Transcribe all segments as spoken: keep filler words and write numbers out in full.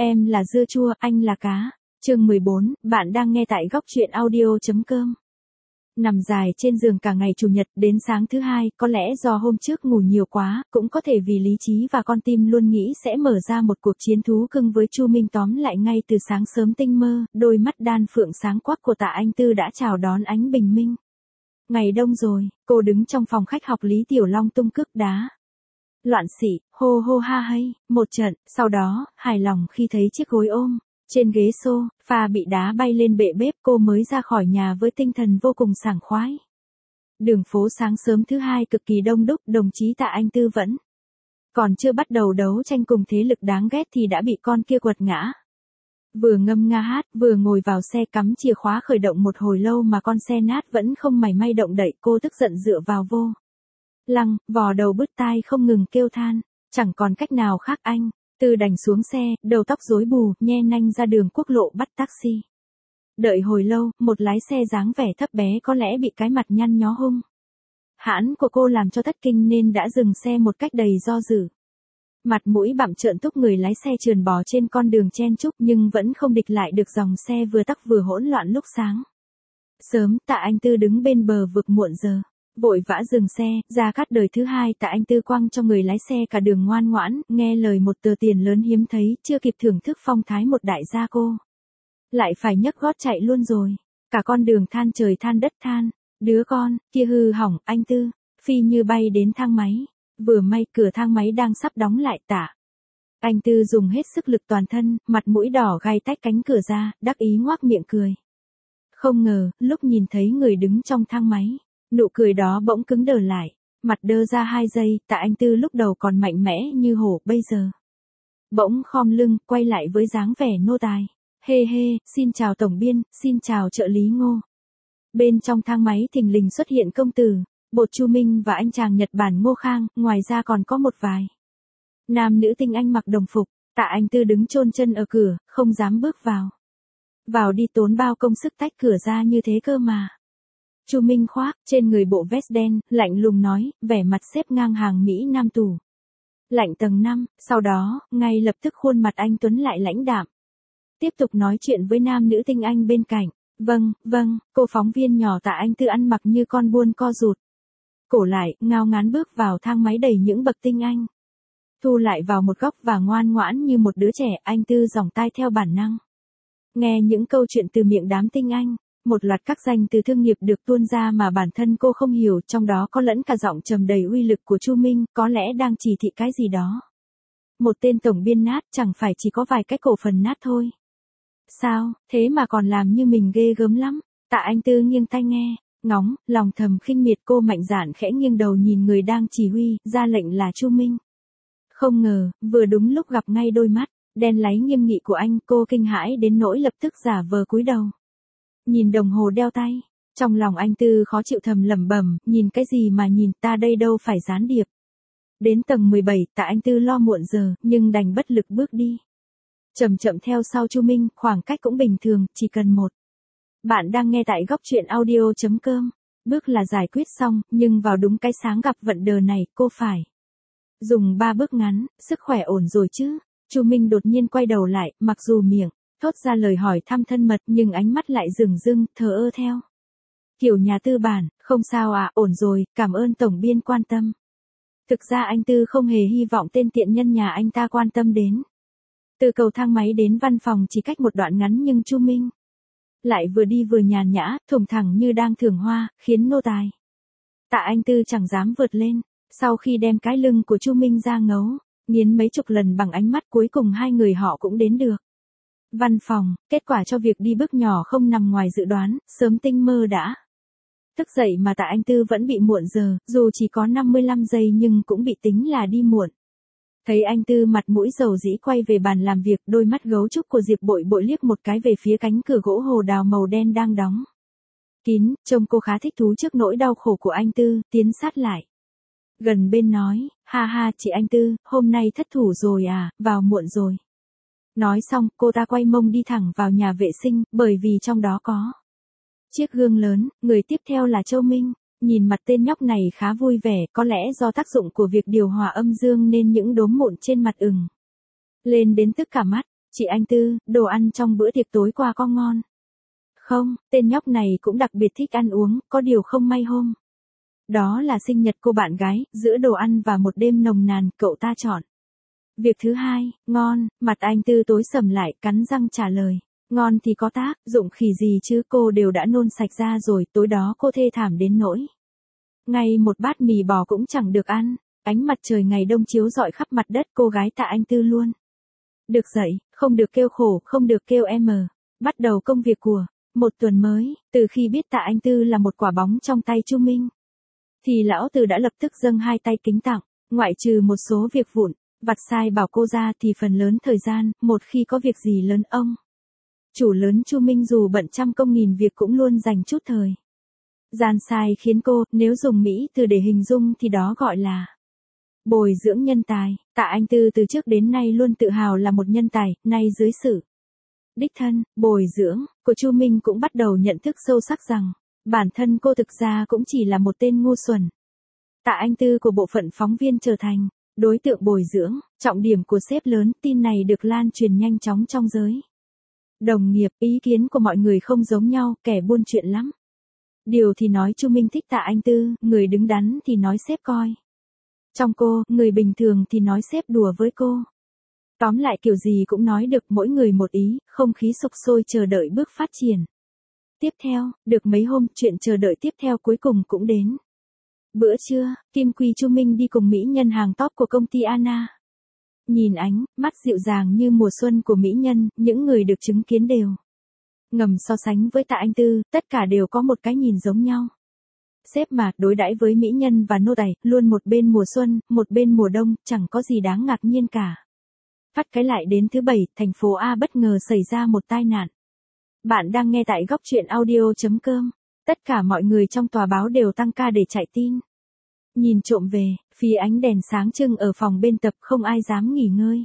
Em là dưa chua, anh là cá. Chương mười bốn, bạn đang nghe tại góc truyện audio.com. Nằm dài trên giường cả ngày chủ nhật đến sáng thứ hai, có lẽ do hôm trước ngủ nhiều quá, cũng có thể vì lý trí và con tim luôn nghĩ sẽ mở ra một cuộc chiến thú cưng với Chu Minh. Tóm lại ngay từ sáng sớm tinh mơ, đôi mắt đan phượng sáng quắc của Tạ Anh Tư đã chào đón ánh bình minh. Ngày đông rồi, cô đứng trong phòng khách học Lý Tiểu Long tung cước đá. Loạn xỉ, hô hô ha hay, một trận, sau đó, hài lòng khi thấy chiếc gối ôm. Trên ghế sofa bị đá bay lên bệ bếp, cô mới ra khỏi nhà với tinh thần vô cùng sảng khoái. Đường phố sáng sớm thứ hai cực kỳ đông đúc, đồng chí Tạ Anh Tư vẫn còn chưa bắt đầu đấu tranh cùng thế lực đáng ghét thì đã bị con kia quật ngã. Vừa ngâm nga hát, vừa ngồi vào xe cắm chìa khóa khởi động một hồi lâu mà con xe nát vẫn không mảy may động đậy, cô tức giận dựa vào vô lăng, vò đầu bứt tai không ngừng kêu than, chẳng còn cách nào khác anh. Tư đành xuống xe, đầu tóc rối bù, nhe nanh ra đường quốc lộ bắt taxi. Đợi hồi lâu, một lái xe dáng vẻ thấp bé có lẽ bị cái mặt nhăn nhó hung hãn của cô làm cho thất kinh nên đã dừng xe một cách đầy do dự. Mặt mũi bặm trợn túc, người lái xe trườn bò trên con đường chen chúc nhưng vẫn không địch lại được dòng xe vừa tắc vừa hỗn loạn lúc sáng sớm. Tạ Anh Tư đứng bên bờ vực muộn giờ, vội vã dừng xe, ra cát đời thứ hai. Tạ Anh Tư quăng cho người lái xe cả đường ngoan ngoãn, nghe lời một tờ tiền lớn hiếm thấy, chưa kịp thưởng thức phong thái một đại gia cô lại phải nhấc gót chạy luôn rồi. Cả con đường than trời than đất than, đứa con kia hư hỏng. Anh Tư phi như bay đến thang máy, vừa may cửa thang máy đang sắp đóng lại. Tạ Anh Tư dùng hết sức lực toàn thân, mặt mũi đỏ gai tách cánh cửa ra, đắc ý ngoác miệng cười. Không ngờ, lúc nhìn thấy người đứng trong thang máy, nụ cười đó bỗng cứng đờ lại, mặt đơ ra hai giây. Tạ Anh Tư lúc đầu còn mạnh mẽ như hổ, bây giờ bỗng khom lưng, quay lại với dáng vẻ nô tài. Hê hê, xin chào tổng biên, xin chào trợ lý Ngô. Bên trong thang máy thình lình xuất hiện công tử, bột Chu Minh và anh chàng Nhật Bản Ngô Khang, ngoài ra còn có một vài nam nữ tinh anh mặc đồng phục. Tạ Anh Tư đứng chôn chân ở cửa, không dám bước vào. Vào đi, tốn bao công sức tách cửa ra như thế cơ mà. Chu Minh khoác trên người bộ vest đen, lạnh lùng nói, vẻ mặt xếp ngang hàng Mỹ Nam tủ lạnh tầng năm, sau đó, ngay lập tức khuôn mặt anh tuấn lại lãnh đạm. Tiếp tục nói chuyện với nam nữ tinh anh bên cạnh. Vâng, vâng, cô phóng viên nhỏ Tạ Anh Tư ăn mặc như con buôn co rụt cổ lại, ngao ngán bước vào thang máy đầy những bậc tinh anh. Thu lại vào một góc và ngoan ngoãn như một đứa trẻ. Anh Tư giỏng tai theo bản năng nghe những câu chuyện từ miệng đám tinh anh. Một loạt các danh từ thương nghiệp được tuôn ra mà bản thân cô không hiểu, trong đó có lẫn cả giọng trầm đầy uy lực của Chu Minh, có lẽ đang chỉ thị cái gì đó. Một tên tổng biên nát chẳng phải chỉ có vài cái cổ phần nát thôi. Sao, thế mà còn làm như mình ghê gớm lắm. Tạ Anh Tư nghiêng tai nghe, ngóng, lòng thầm khinh miệt. Cô mạnh dạn khẽ nghiêng đầu nhìn người đang chỉ huy, ra lệnh là Chu Minh. Không ngờ, vừa đúng lúc gặp ngay đôi mắt đen láy nghiêm nghị của anh, cô kinh hãi đến nỗi lập tức giả vờ cúi đầu. Nhìn đồng hồ đeo tay, trong lòng anh Tư khó chịu thầm lẩm bẩm, nhìn cái gì mà nhìn, ta đây đâu phải gián điệp. Đến tầng mười bảy, Tạ Anh Tư lo muộn giờ, nhưng đành bất lực bước đi. Chậm chậm theo sau Chu Minh, khoảng cách cũng bình thường, chỉ cần một. Bạn đang nghe tại góc truyện audio.com. Bước là giải quyết xong, nhưng vào đúng cái sáng gặp vận đờ này, cô phải dùng ba bước ngắn. Sức khỏe ổn rồi chứ? Chu Minh đột nhiên quay đầu lại, mặc dù miệng thốt ra lời hỏi thăm thân mật nhưng ánh mắt lại dửng dưng, thờ ơ theo kiểu nhà tư bản. Không sao à, ổn rồi, cảm ơn tổng biên quan tâm. Thực ra anh Tư không hề hy vọng tên tiện nhân nhà anh ta quan tâm đến. Từ cầu thang máy đến văn phòng chỉ cách một đoạn ngắn, nhưng Chu Minh lại vừa đi vừa nhàn nhã, thủng thẳng như đang thưởng hoa, khiến nô tài Tạ Anh Tư chẳng dám vượt lên. Sau khi đem cái lưng của Chu Minh ra ngấu nghiến mấy chục lần bằng ánh mắt, cuối cùng hai người họ cũng đến được văn phòng. Kết quả cho việc đi bước nhỏ không nằm ngoài dự đoán, sớm tinh mơ đã thức dậy mà Tạ Anh Tư vẫn bị muộn giờ, dù chỉ có năm mươi lăm giây nhưng cũng bị tính là đi muộn. Thấy anh Tư mặt mũi dầu dĩ quay về bàn làm việc, đôi mắt gấu trúc của Diệp Bội Bội liếc một cái về phía cánh cửa gỗ hồ đào màu đen đang đóng kín, trông cô khá thích thú trước nỗi đau khổ của anh Tư, tiến sát lại gần bên nói, ha ha chị Anh Tư, hôm nay thất thủ rồi à, vào muộn rồi. Nói xong, cô ta quay mông đi thẳng vào nhà vệ sinh, bởi vì trong đó có chiếc gương lớn. Người tiếp theo là Châu Minh. Nhìn mặt tên nhóc này khá vui vẻ, có lẽ do tác dụng của việc điều hòa âm dương nên những đốm mụn trên mặt ửng lên đến tức cả mắt. Chị anh Tư, đồ ăn trong bữa tiệc tối qua có ngon? Không, tên nhóc này cũng đặc biệt thích ăn uống, có điều không may hôm đó là sinh nhật cô bạn gái, giữa đồ ăn và một đêm nồng nàn, cậu ta chọn việc thứ hai. Ngon, mặt anh Tư tối sầm lại, cắn răng trả lời. Ngon thì có tác dụng khỉ gì chứ, cô đều đã nôn sạch ra rồi, tối đó cô thê thảm đến nỗi ngay một bát mì bò cũng chẳng được ăn. Ánh mặt trời ngày đông chiếu rọi khắp mặt đất, cô gái Tạ Anh Tư luôn được dậy, không được kêu khổ, không được kêu em. Bắt đầu công việc của một tuần mới. Từ khi biết Tạ Anh Tư là một quả bóng trong tay Chu Minh, thì lão Từ đã lập tức dâng hai tay kính tặng. Ngoại trừ một số việc vụn vặt sai bảo cô ra thì phần lớn thời gian, một khi có việc gì lớn, ông chủ lớn Chu Minh dù bận trăm công nghìn việc cũng luôn dành chút thời gian sai khiến cô, nếu dùng Mỹ từ để hình dung thì đó gọi là bồi dưỡng nhân tài. Tạ Anh Tư từ trước đến nay luôn tự hào là một nhân tài, nay dưới sự đích thân, bồi dưỡng của Chu Minh cũng bắt đầu nhận thức sâu sắc rằng bản thân cô thực ra cũng chỉ là một tên ngu xuẩn. Tạ Anh Tư của bộ phận phóng viên trở thành đối tượng bồi dưỡng, trọng điểm của sếp lớn. Tin này được lan truyền nhanh chóng trong giới đồng nghiệp, ý kiến của mọi người không giống nhau, kẻ buôn chuyện lắm. Điều thì nói Chu Minh thích Tạ Anh Tư, người đứng đắn thì nói sếp coi trong cô, người bình thường thì nói sếp đùa với cô. Tóm lại kiểu gì cũng nói được, mỗi người một ý, không khí sục sôi chờ đợi bước phát triển tiếp theo. Được mấy hôm, chuyện chờ đợi tiếp theo cuối cùng cũng đến. Bữa trưa, Kim Quy Chu Minh đi cùng mỹ nhân hàng top của công ty Anna. Nhìn ánh mắt dịu dàng như mùa xuân của mỹ nhân, những người được chứng kiến đều ngầm so sánh với Tạ Anh Tư, tất cả đều có một cái nhìn giống nhau. Sếp mà, đối đãi với mỹ nhân và nô tài, luôn một bên mùa xuân, một bên mùa đông, chẳng có gì đáng ngạc nhiên cả. Phát cái lại đến thứ bảy, thành phố A bất ngờ xảy ra một tai nạn. Bạn đang nghe tại góc truyện audio chấm com. Tất cả mọi người trong tòa báo đều tăng ca để chạy tin. Nhìn trộm về, phía ánh đèn sáng trưng ở phòng bên tập không ai dám nghỉ ngơi.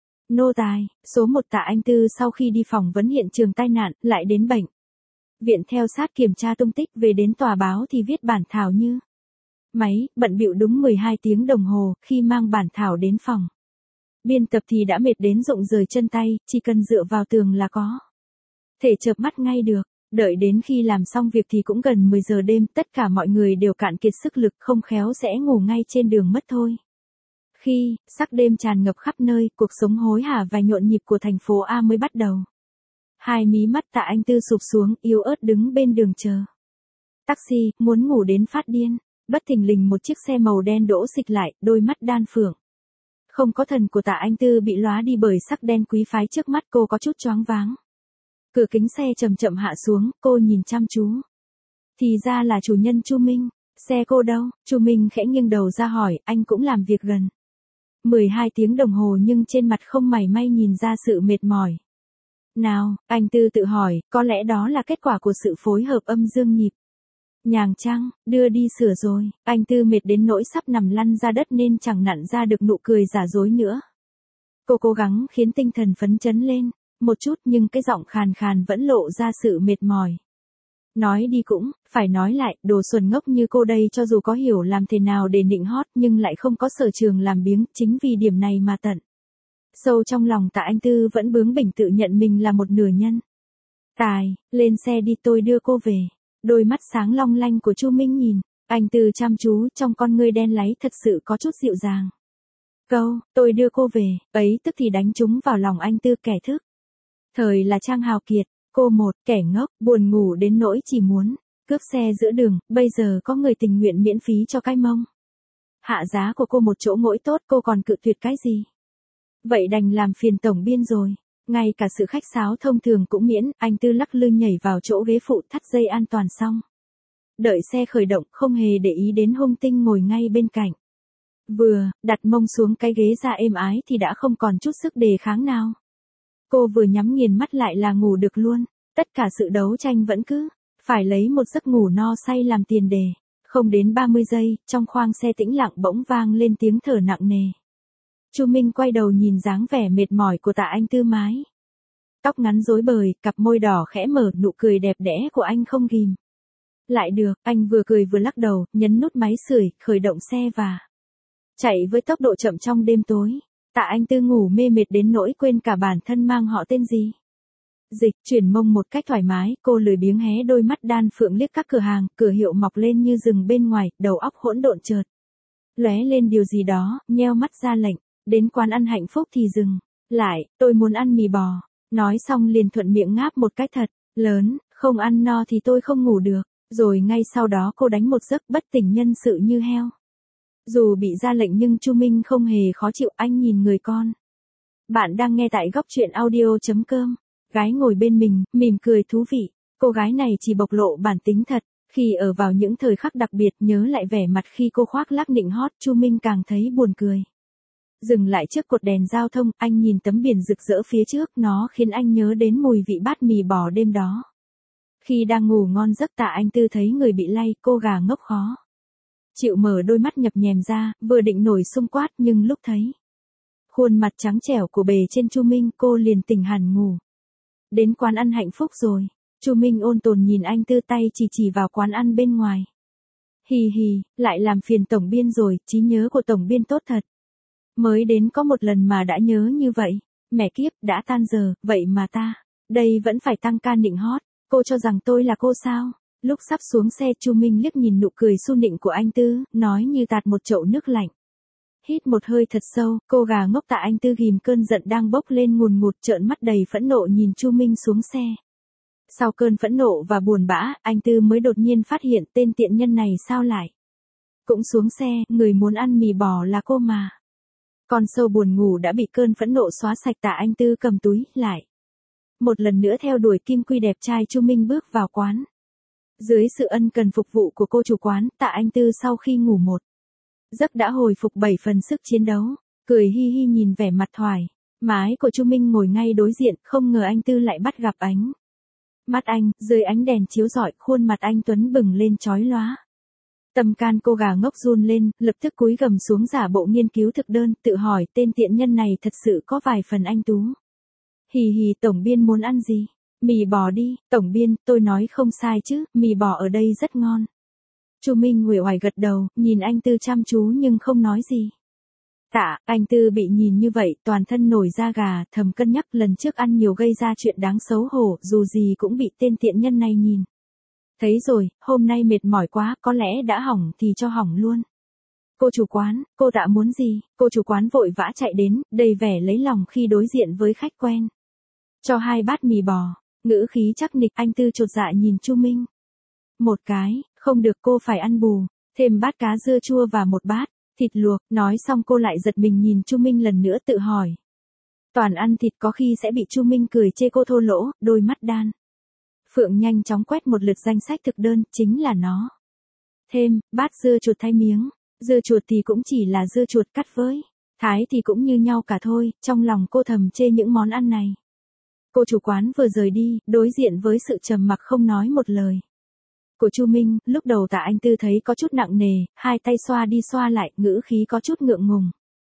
Nô tài, số một Tạ Anh Tư sau khi đi phỏng vấn hiện trường tai nạn, lại đến bệnh viện theo sát kiểm tra tung tích, về đến tòa báo thì viết bản thảo như máy, bận bịu đúng mười hai tiếng đồng hồ. Khi mang bản thảo đến phòng biên tập thì đã mệt đến rụng rời chân tay, chỉ cần dựa vào tường là có thể chợp mắt ngay được. Đợi đến khi làm xong việc thì cũng gần mười giờ đêm, tất cả mọi người đều cạn kiệt sức lực, không khéo sẽ ngủ ngay trên đường mất thôi. Khi sắc đêm tràn ngập khắp nơi, cuộc sống hối hả và nhộn nhịp của thành phố A mới bắt đầu. Hai mí mắt Tạ Anh Tư sụp xuống, yếu ớt đứng bên đường chờ taxi, muốn ngủ đến phát điên. Bất thình lình một chiếc xe màu đen đỗ xịch lại, đôi mắt đan phượng không có thần của Tạ Anh Tư bị lóa đi bởi sắc đen quý phái trước mắt, cô có chút choáng váng. Cửa kính xe chậm chậm hạ xuống, cô nhìn chăm chú. Thì ra là chủ nhân Chu Minh. Xe cô đâu? Chu Minh khẽ nghiêng đầu ra hỏi, anh cũng làm việc gần mười hai tiếng đồng hồ nhưng trên mặt không mảy may nhìn ra sự mệt mỏi nào. Anh Tư tự hỏi, có lẽ đó là kết quả của sự phối hợp âm dương nhịp nhàng chăng? Đưa đi sửa rồi. Anh Tư mệt đến nỗi sắp nằm lăn ra đất nên chẳng nặn ra được nụ cười giả dối nữa. Cô cố gắng khiến tinh thần phấn chấn lên một chút, nhưng cái giọng khàn khàn vẫn lộ ra sự mệt mỏi. Nói đi cũng phải nói lại, đồ xuẩn ngốc như cô đây cho dù có hiểu làm thế nào để nịnh hót nhưng lại không có sở trường làm biếng, chính vì điểm này mà tận sâu trong lòng Tạ Anh Tư vẫn bướng bỉnh tự nhận mình là một nửa nhân tài. Lên xe đi, tôi đưa cô về. Đôi mắt sáng long lanh của Chu Minh nhìn anh Tư chăm chú, trong con ngươi đen láy thật sự có chút dịu dàng. Câu tôi đưa cô về ấy tức thì đánh trúng vào lòng anh Tư, kẻ thức thời là Trang Hào Kiệt. Cô một kẻ ngốc, buồn ngủ đến nỗi chỉ muốn cướp xe giữa đường, bây giờ có người tình nguyện miễn phí cho cái mông hạ giá của cô một chỗ ngỗi tốt, cô còn cự tuyệt cái gì? Vậy đành làm phiền tổng biên rồi. Ngay cả sự khách sáo thông thường cũng miễn. Anh Tư lắc lư nhảy vào chỗ ghế phụ, thắt dây an toàn xong. Đợi xe khởi động, không hề để ý đến Hung Tinh ngồi ngay bên cạnh. Vừa đặt mông xuống cái ghế ra êm ái thì đã không còn chút sức đề kháng nào. Cô vừa nhắm nghiền mắt lại là ngủ được luôn. Tất cả sự đấu tranh vẫn cứ phải lấy một giấc ngủ no say làm tiền đề. Không đến ba mươi giây, trong khoang xe tĩnh lặng bỗng vang lên tiếng thở nặng nề. Chu Minh quay đầu nhìn dáng vẻ mệt mỏi của Tạ Anh Tư, mái tóc ngắn rối bời, cặp môi đỏ khẽ mở, nụ cười đẹp đẽ của anh không ghim lại được. Anh vừa cười vừa lắc đầu, nhấn nút máy sưởi, khởi động xe và chạy với tốc độ chậm trong đêm tối. Tạ Anh Tư ngủ mê mệt đến nỗi quên cả bản thân mang họ tên gì. Dịch chuyển mông một cách thoải mái, cô lười biếng hé đôi mắt đan phượng liếc các cửa hàng, cửa hiệu mọc lên như rừng bên ngoài, đầu óc hỗn độn chợt lóe lên điều gì đó, nheo mắt ra lệnh, đến quán ăn hạnh phúc thì dừng lại, tôi muốn ăn mì bò. Nói xong liền thuận miệng ngáp một cái thật lớn, không ăn no thì tôi không ngủ được. Rồi ngay sau đó cô đánh một giấc bất tỉnh nhân sự như heo. Dù bị ra lệnh nhưng Chu Minh không hề khó chịu, anh nhìn người con. Bạn đang nghe tại góc truyện audio.com. Gái ngồi bên mình, mỉm cười thú vị. Cô gái này chỉ bộc lộ bản tính thật. Khi ở vào những thời khắc đặc biệt nhớ lại vẻ mặt khi cô khoác lác nịnh hót, Chu Minh càng thấy buồn cười. Dừng lại trước cột đèn giao thông, anh nhìn tấm biển rực rỡ phía trước, nó khiến anh nhớ đến mùi vị bát mì bò đêm đó. Khi đang ngủ ngon giấc Tạ Anh Tư thấy người bị lay, cô gà ngốc khó chịu mở đôi mắt nhập nhèm ra, vừa định nổi xung quát nhưng lúc thấy khuôn mặt trắng trẻo của bề trên Chu Minh, cô liền tỉnh hẳn ngủ. Đến quán ăn hạnh phúc rồi. Chu Minh ôn tồn nhìn anh Tư, tay chỉ chỉ vào quán ăn bên ngoài. Hì hì, lại làm phiền tổng biên rồi, trí nhớ của tổng biên tốt thật. Mới đến có một lần mà đã nhớ như vậy. Mẹ kiếp, đã tan giờ, vậy mà ta, đây vẫn phải tăng ca nịnh hót. Cô cho rằng tôi là cô sao? Lúc sắp xuống xe, Chu Minh liếc nhìn nụ cười su nịnh của anh Tư, nói như tạt một chậu nước lạnh. Hít một hơi thật sâu, cô gà ngốc Tạ Anh Tư ghim cơn giận đang bốc lên ngùn ngụt, trợn mắt đầy phẫn nộ nhìn Chu Minh xuống xe. Sau cơn phẫn nộ và buồn bã, anh Tư mới đột nhiên phát hiện tên tiện nhân này sao lại cũng xuống xe, người muốn ăn mì bò là cô mà. Con sâu buồn ngủ đã bị cơn phẫn nộ xóa sạch. Tạ Anh Tư cầm túi lại. Một lần nữa theo đuổi kim quy đẹp trai, Chu Minh bước vào quán. Dưới sự ân cần phục vụ của cô chủ quán, Tạ Anh Tư sau khi ngủ một giấc đã hồi phục bảy phần sức chiến đấu, cười hi hi nhìn vẻ mặt thoải mái của Chu Minh ngồi ngay đối diện, không ngờ anh Tư lại bắt gặp ánh mắt anh, dưới ánh đèn chiếu rọi, khuôn mặt anh tuấn bừng lên chói lóa. Tâm can cô gà ngốc run lên, lập tức cúi gầm xuống giả bộ nghiên cứu thực đơn, tự hỏi tên tiện nhân này thật sự có vài phần anh tú. Hì hì, tổng biên muốn ăn gì? Mì bò đi, tổng biên, tôi nói không sai chứ, mì bò ở đây rất ngon. Chu Minh uể oải gật đầu, nhìn anh Tư chăm chú nhưng không nói gì. Tạ, anh Tư bị nhìn như vậy, toàn thân nổi da gà, thầm cân nhắc lần trước ăn nhiều gây ra chuyện đáng xấu hổ, dù gì cũng bị tên tiện nhân này nhìn. Thấy rồi, hôm nay mệt mỏi quá, có lẽ đã hỏng thì cho hỏng luôn. Cô chủ quán, cô Tạ muốn gì? Cô chủ quán vội vã chạy đến, đầy vẻ lấy lòng khi đối diện với khách quen. Cho hai bát mì bò, ngữ khí chắc nịch. Anh Tư chột dạ nhìn Chu Minh. Một cái, không được, cô phải ăn bù, thêm bát cá dưa chua và một bát thịt luộc. Nói xong cô lại giật mình nhìn Chu Minh lần nữa, tự hỏi. Toàn ăn thịt có khi sẽ bị Chu Minh cười chê cô thô lỗ, đôi mắt đan phượng nhanh chóng quét một lượt danh sách thực đơn, chính là nó. Thêm, bát dưa chuột thay miếng, dưa chuột thì cũng chỉ là dưa chuột cắt với thái thì cũng như nhau cả thôi, trong lòng cô thầm chê những món ăn này. Cô chủ quán vừa rời đi, đối diện với sự trầm mặc không nói một lời của Chu Minh, lúc đầu Tạ Anh Tư thấy có chút nặng nề, hai tay xoa đi xoa lại, ngữ khí có chút ngượng ngùng.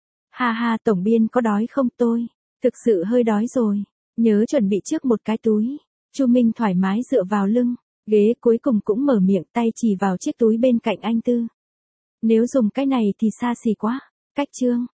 Ha ha, tổng biên có đói không? Tôi thực sự hơi đói rồi, nhớ chuẩn bị trước một cái túi. Chu Minh thoải mái dựa vào lưng ghế, cuối cùng cũng mở miệng, tay chỉ vào chiếc túi bên cạnh anh Tư. Nếu dùng cái này thì xa xỉ quá. Cách chương